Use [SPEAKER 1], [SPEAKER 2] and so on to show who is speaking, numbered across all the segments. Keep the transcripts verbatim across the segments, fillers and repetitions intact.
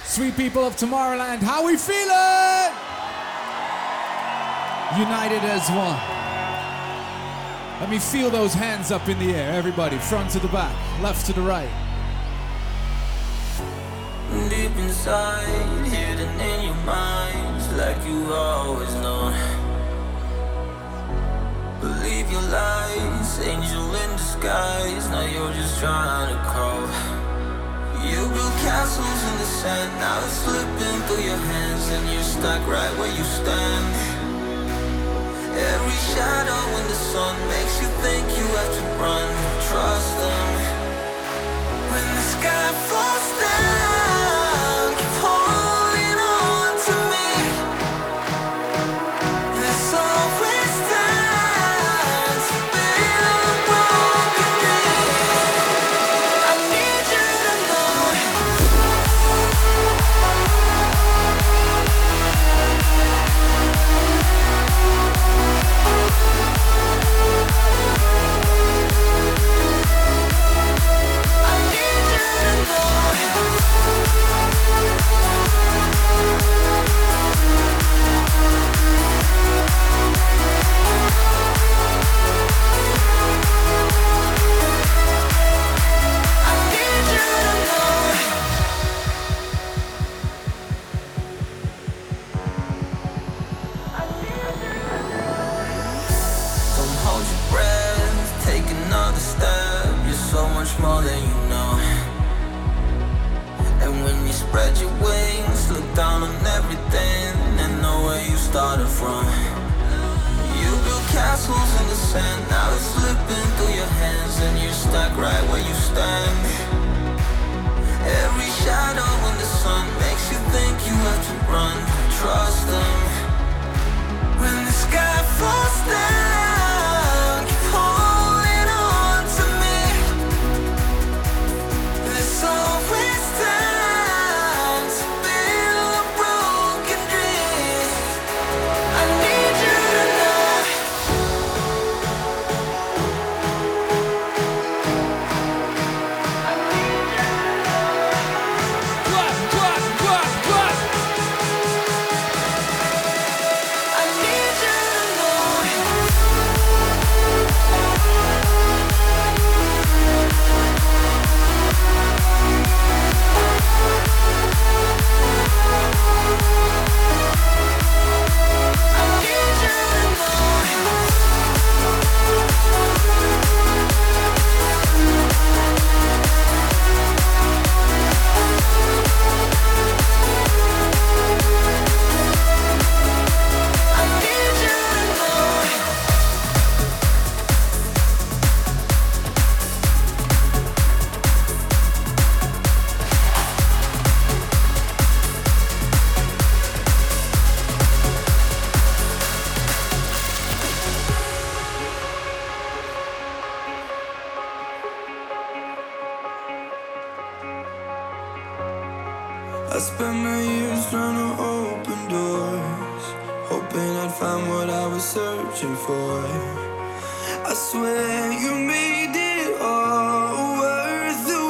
[SPEAKER 1] Sweet people of Tomorrowland, how we feeling? United as one. Let me feel those hands up in the air, everybody, front to the back, left to the right.
[SPEAKER 2] Deep inside, hidden in your minds, like you always know. Believe your lies, angel in disguise, now you're just trying to crawl. You build castles in the sand, now it's slipping through your hands, and you're stuck right where you stand. Every shadow in the sun makes you think you have to run. Trust them. When the sky falls down, keep holding on to me. There's always time to build a broken dream. I need you to know. More than you know. And when you spread your wings, look down on everything and know where you started from. You build castles in the sand, now it's slipping through your hands, and you're stuck right where you stand. Every shadow in the sun makes you think you have to run. Trust them. When the sky falls down, keep holding on to me. There's always time to build a broken dream. I need you to know. Clap, clap, clap, clap. I need you to know. I spent my years trying to open doors, hoping I'd find what I was searching for. I swear you made it all worth the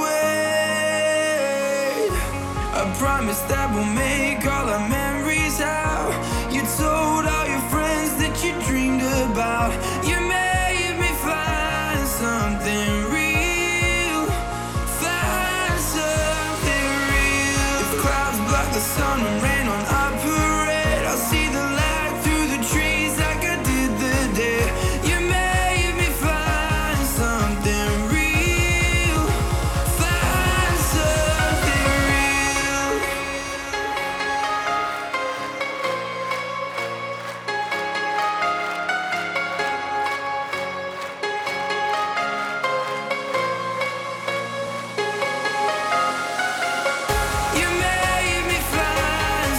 [SPEAKER 2] wait. I promise that we'll make all our memories out. You told all your friends that you dreamed about. You made me find something real, find something real. If clouds block the sun and rain on our parade, I'll see the light through the trees like I did the day. You made me find something real, find something real. You made me find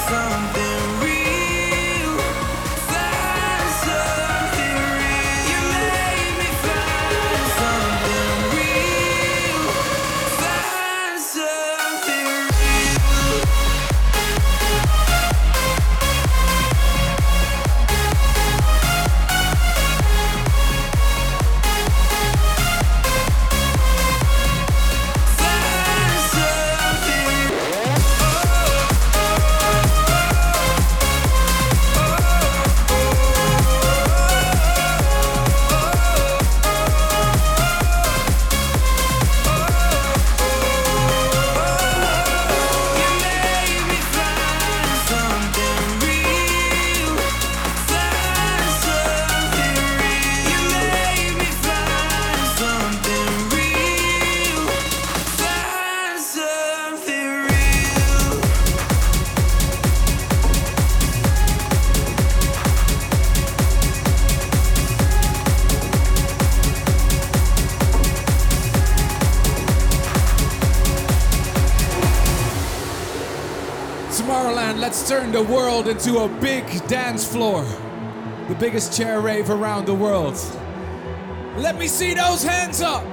[SPEAKER 1] Tomorrowland, let's turn the world into a big dance floor. The biggest chair rave around the world. Let me see those hands up.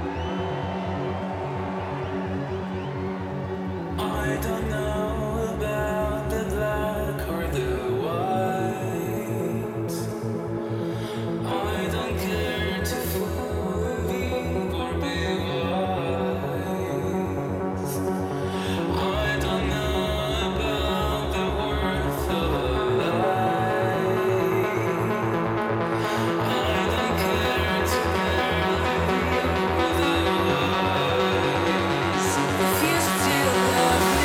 [SPEAKER 2] I don't know about the black or the white. I don't care to fool or be wise. I don't know about the worth of a lie. I don't care to bear otherwise. If you still love me.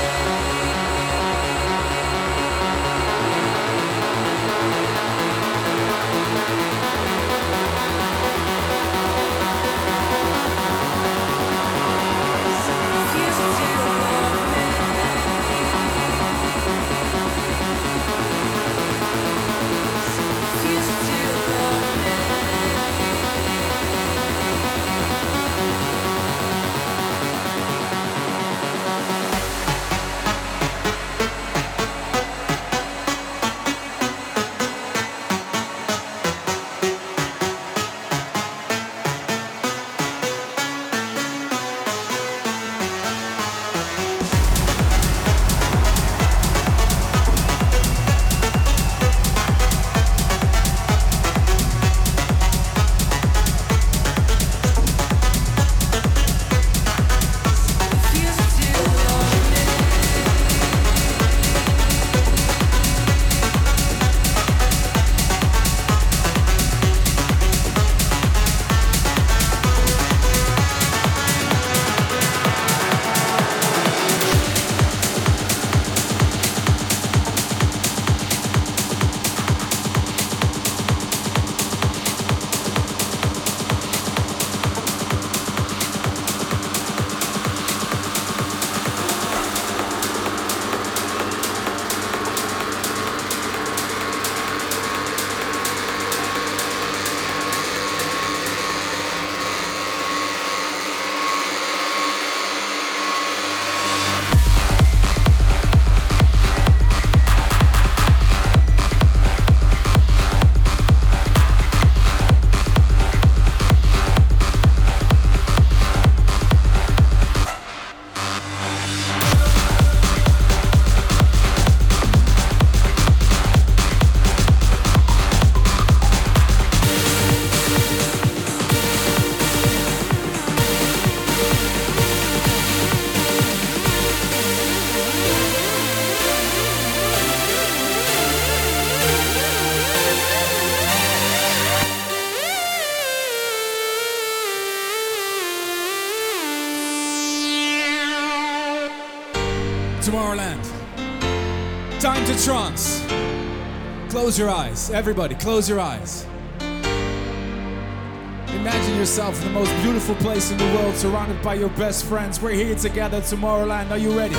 [SPEAKER 1] Tomorrowland. Time to trance. Close your eyes. Everybody, close your eyes. Imagine yourself in the most beautiful place in the world, surrounded by your best friends. We're here together, Tomorrowland. Are you ready?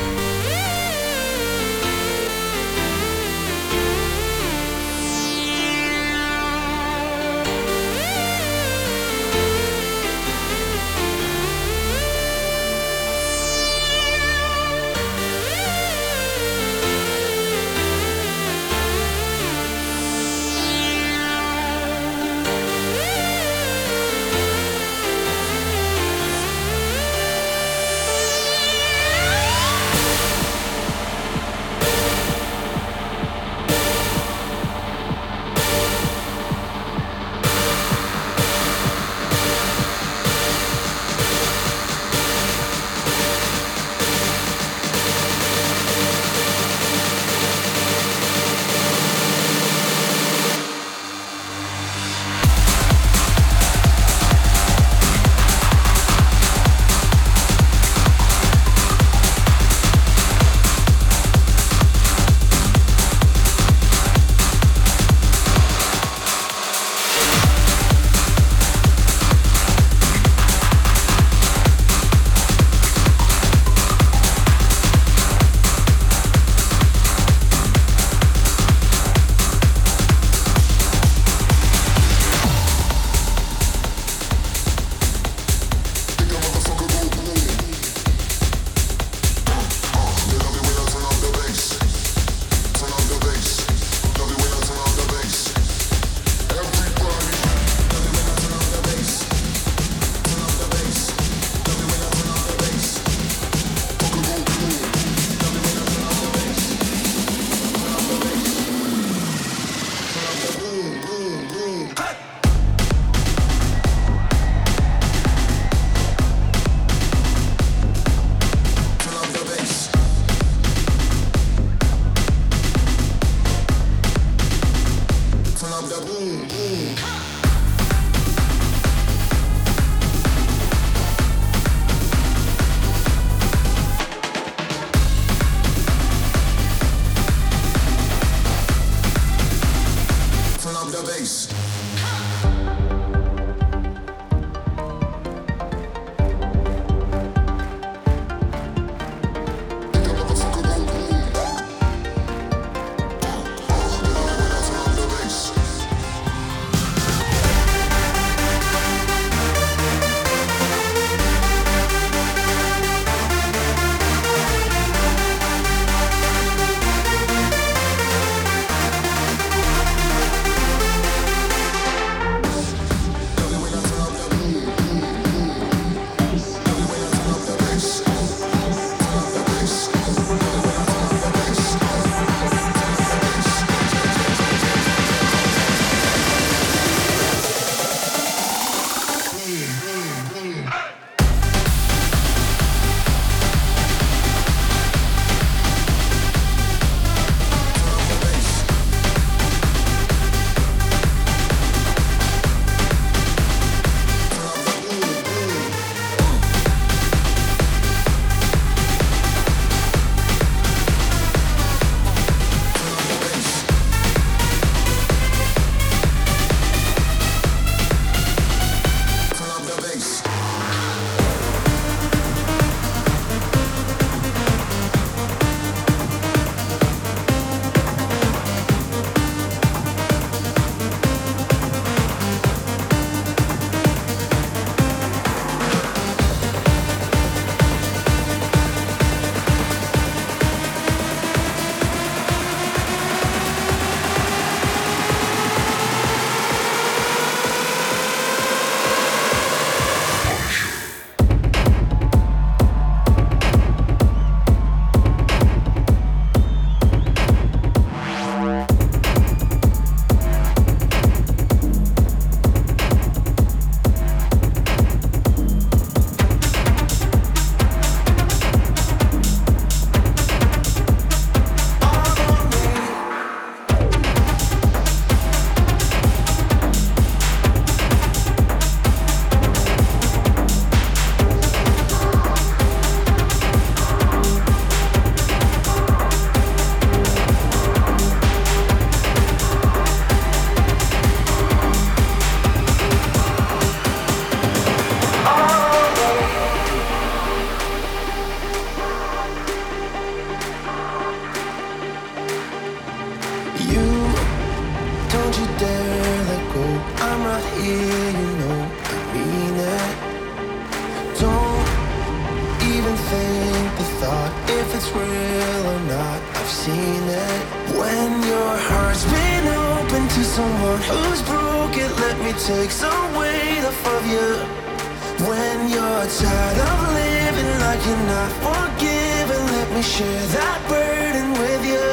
[SPEAKER 3] I'm right here, you know I mean it. Don't even think the thought if it's real or not. I've seen it. When your heart's been open to someone who's broken, let me take some weight off of you. When you're tired of living like you're not forgiven, let me share that burden with you.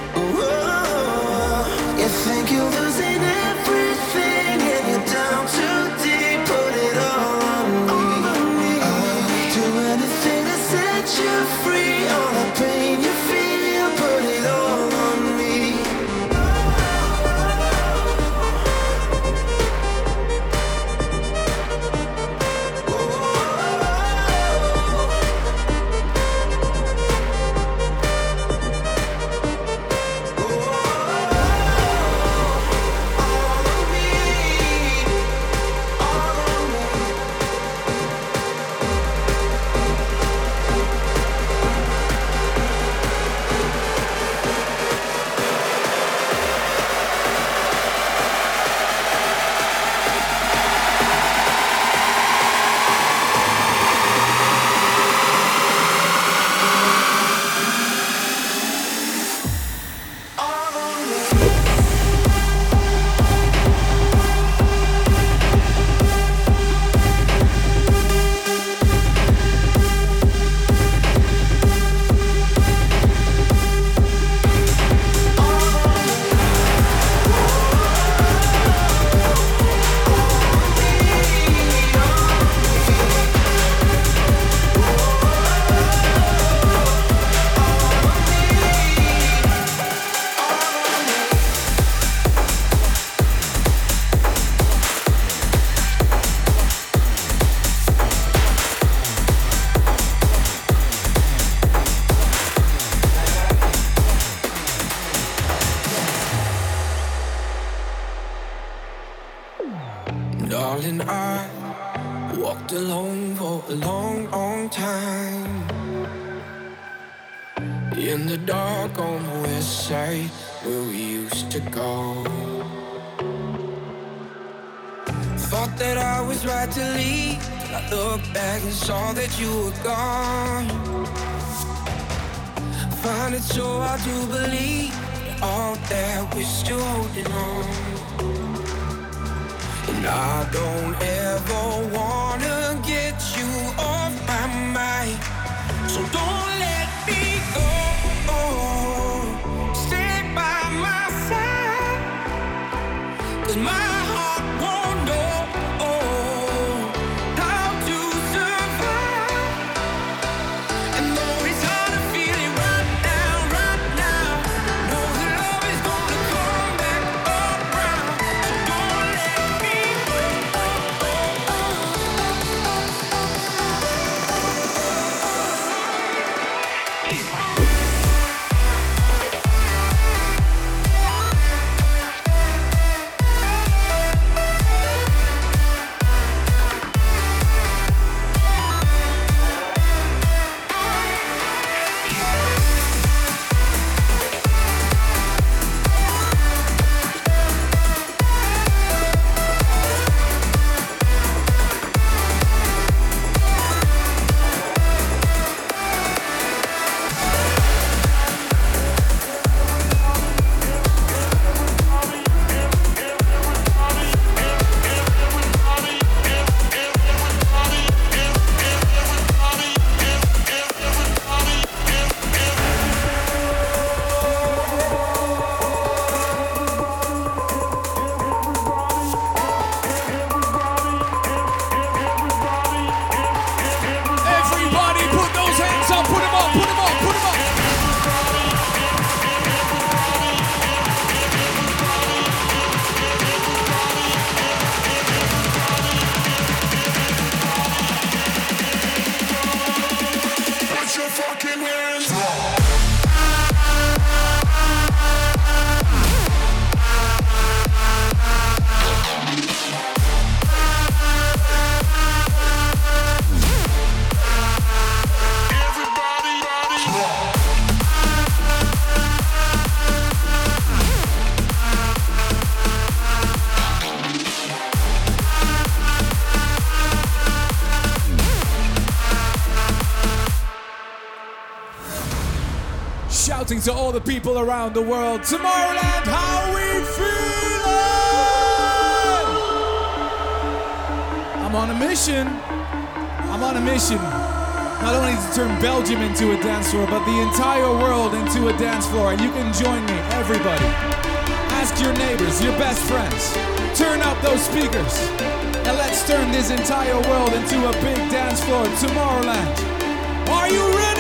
[SPEAKER 3] Whoa. You think you're losing everything and you're down too deep, put it all on me. I'll do anything to set you free. All the pain you feel, put it all on me.
[SPEAKER 2] Darling, I walked alone for a long, long time. In the dark on the west side, where we used to go. Thought that I was right to leave, till I looked back and saw that you were gone. Find it so hard to believe that all that we're still holding on. And I don't ever wanna get you off my mind, so don't let me go. Stay by my side, 'cause my heart won't know how to survive. And though it's hard to feel it right now, right now, know that love is gonna come back around, so don't let me go.
[SPEAKER 1] shouting to all the people around the world, Tomorrowland, how we feeling? I'm on a mission. I'm on a mission. Not only to turn Belgium into a dance floor, but the entire world into a dance floor. And you can join me, everybody. Ask your neighbors, your best friends. Turn up those speakers. And let's turn this entire world into a big dance floor, Tomorrowland. Are you ready?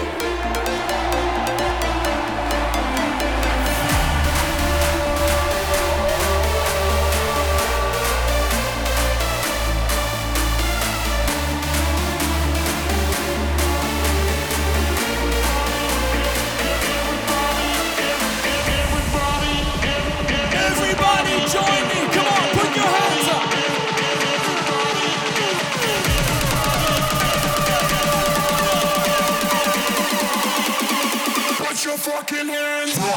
[SPEAKER 3] Fucking hands up.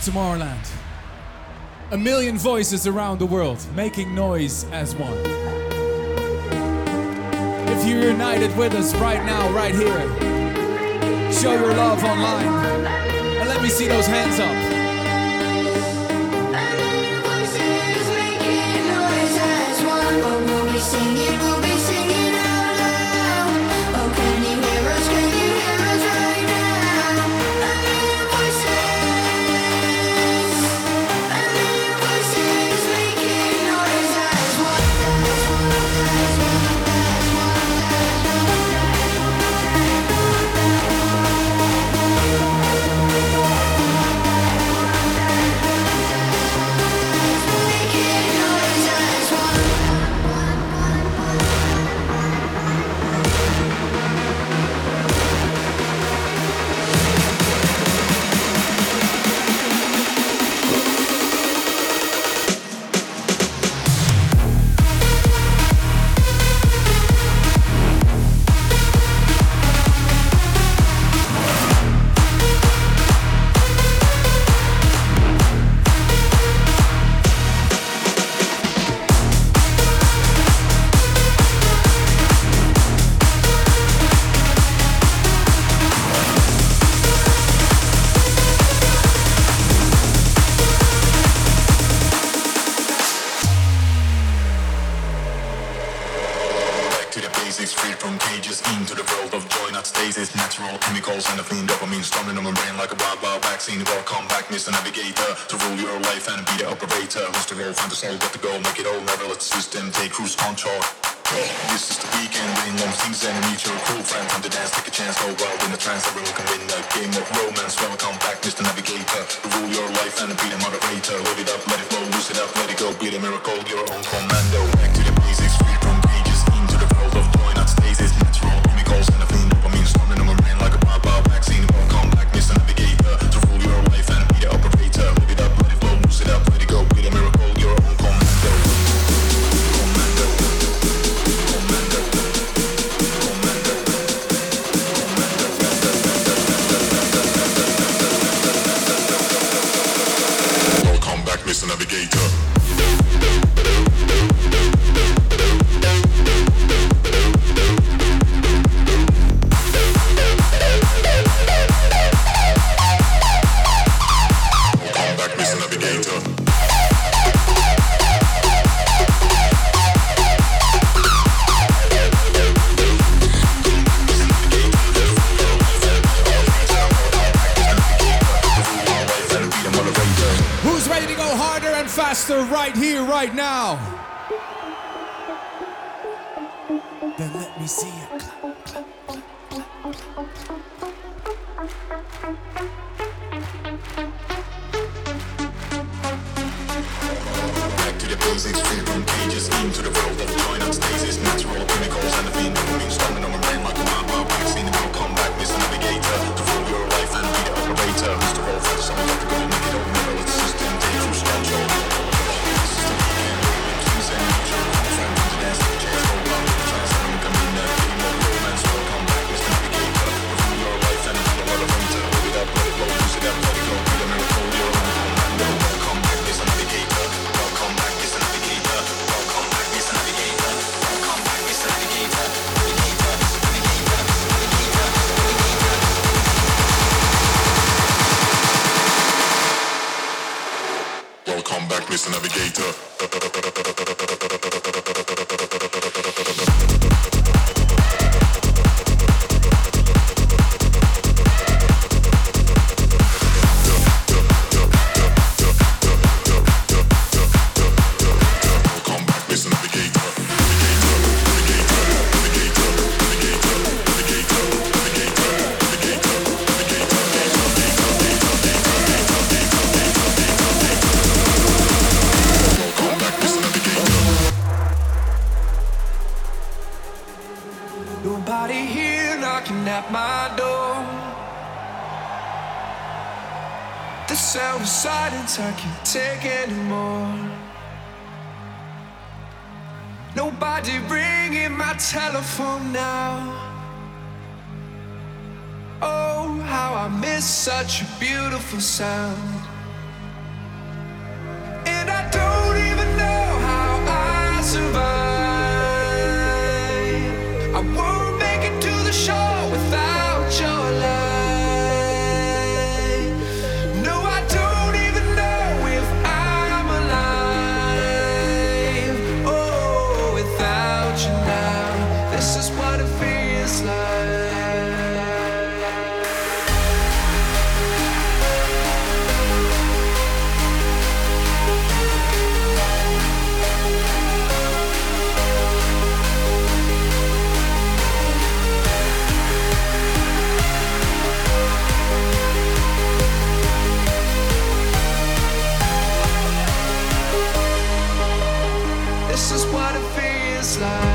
[SPEAKER 1] Tomorrowland. A million voices around the world, making noise as one. If you're united with us right now, right here, show your love online, and let me see those hands up.
[SPEAKER 4] Singing, we'll be singing out loud. Oh, can you hear us? Can you hear us right now? A million voices, a million voices making noise as one, as one, as one, as one, making noise as one.
[SPEAKER 5] Find the soul, got to go, make it all, never let the system take cruise control. This is the weekend, rain long things and meet your cool friend. Time to dance, take a chance, go wild in the trance. Everyone can win a game of romance. Welcome back, Mister Navigator. Rule your life and be the moderator. Load it up, let it flow, lose it up, let it go. Be the miracle, your own commando. Back to the basics, free from cages, into the world of joy, not stasis. Natural chemicals and a clean dopamine, storming on my brain like a pop out vaccine. Welcome back, Mister Navigator. To rule your life and be the operator. Load it up, let it flow, lose it up, let it go. Be the miracle. Mister Navigator.
[SPEAKER 1] Faster right here, right now. Then let me see it.
[SPEAKER 5] Back to the basics, free from cages, into the world of joy, not stasis. Natural chemicals and the fiend dopamine, storming on my brain like a wild vaccine. Welcome back, Mister Navigator, to rule your life and be the operator. Mister Wolf, for the summer, got to go, make it all, never let the system take cruise control. Welcome back, Mister Navigator.
[SPEAKER 2] Nobody here knocking at my door. The sound of silence I can't take anymore. Nobody ringing my telephone now. Oh, how I miss such a beautiful sound. passing by. I won't make it to the shore without your light. No, I don't even know if I'm alive. Oh, without you now, this is what it feels like. This is what it feels like.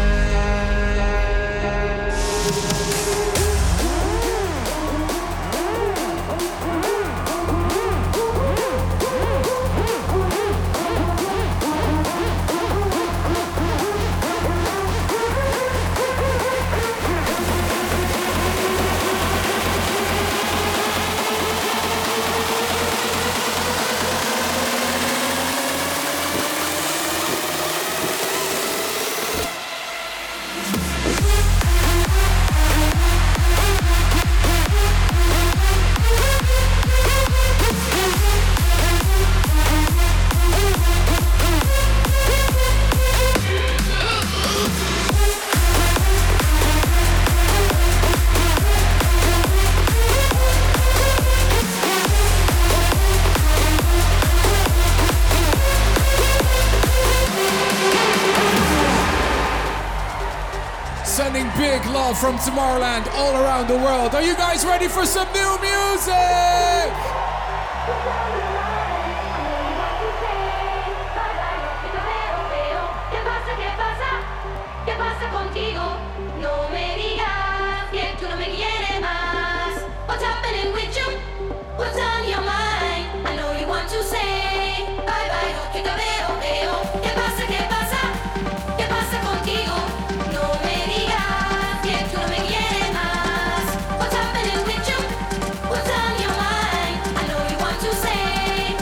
[SPEAKER 1] Sending big love from Tomorrowland all around the world. Are you guys ready for some new music?
[SPEAKER 4] ¿Qué pasa contigo? No me digas que tú no me quieres más. What's happening with you? What's on your mind? I know you want to say bye bye, que te veo, veo. ¿Qué pasa, qué pasa? ¿Qué pasa contigo? No me digas que tú no me quieres más. What's happening with you? What's on your mind? I know you want to say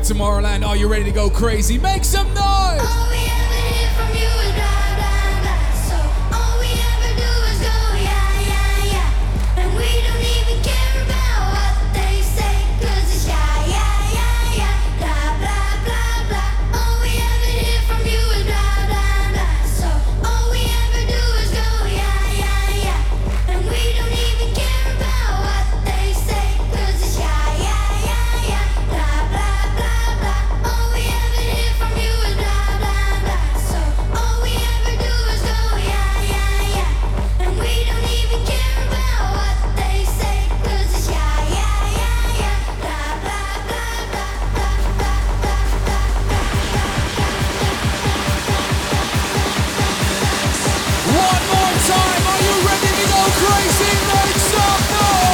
[SPEAKER 1] Tomorrowland. Are you ready to go crazy? Make some noise!
[SPEAKER 4] All we ever hear from you is blah, blah, blah. So all we ever do is go, yeah, yeah, yeah. And we don't even care about what they say, 'cause it's yeah, yeah, yeah, yeah. Blah, blah, blah, blah. All we ever hear from you is blah, blah, blah. So all we ever do is go, yeah, yeah, yeah. And we don't even care about what they say, 'cause it's yeah, yeah, yeah, yeah. Blah, blah, blah, blah. All we ever hear from you is blah, blah, blah. So all we ever do is go, yeah, yeah, yeah. And we don't even care about what they say, 'cause it's yeah, yeah, yeah, yeah. Blah, blah, blah, blah, blah,
[SPEAKER 1] One more time, are you ready to go crazy? Make some noise!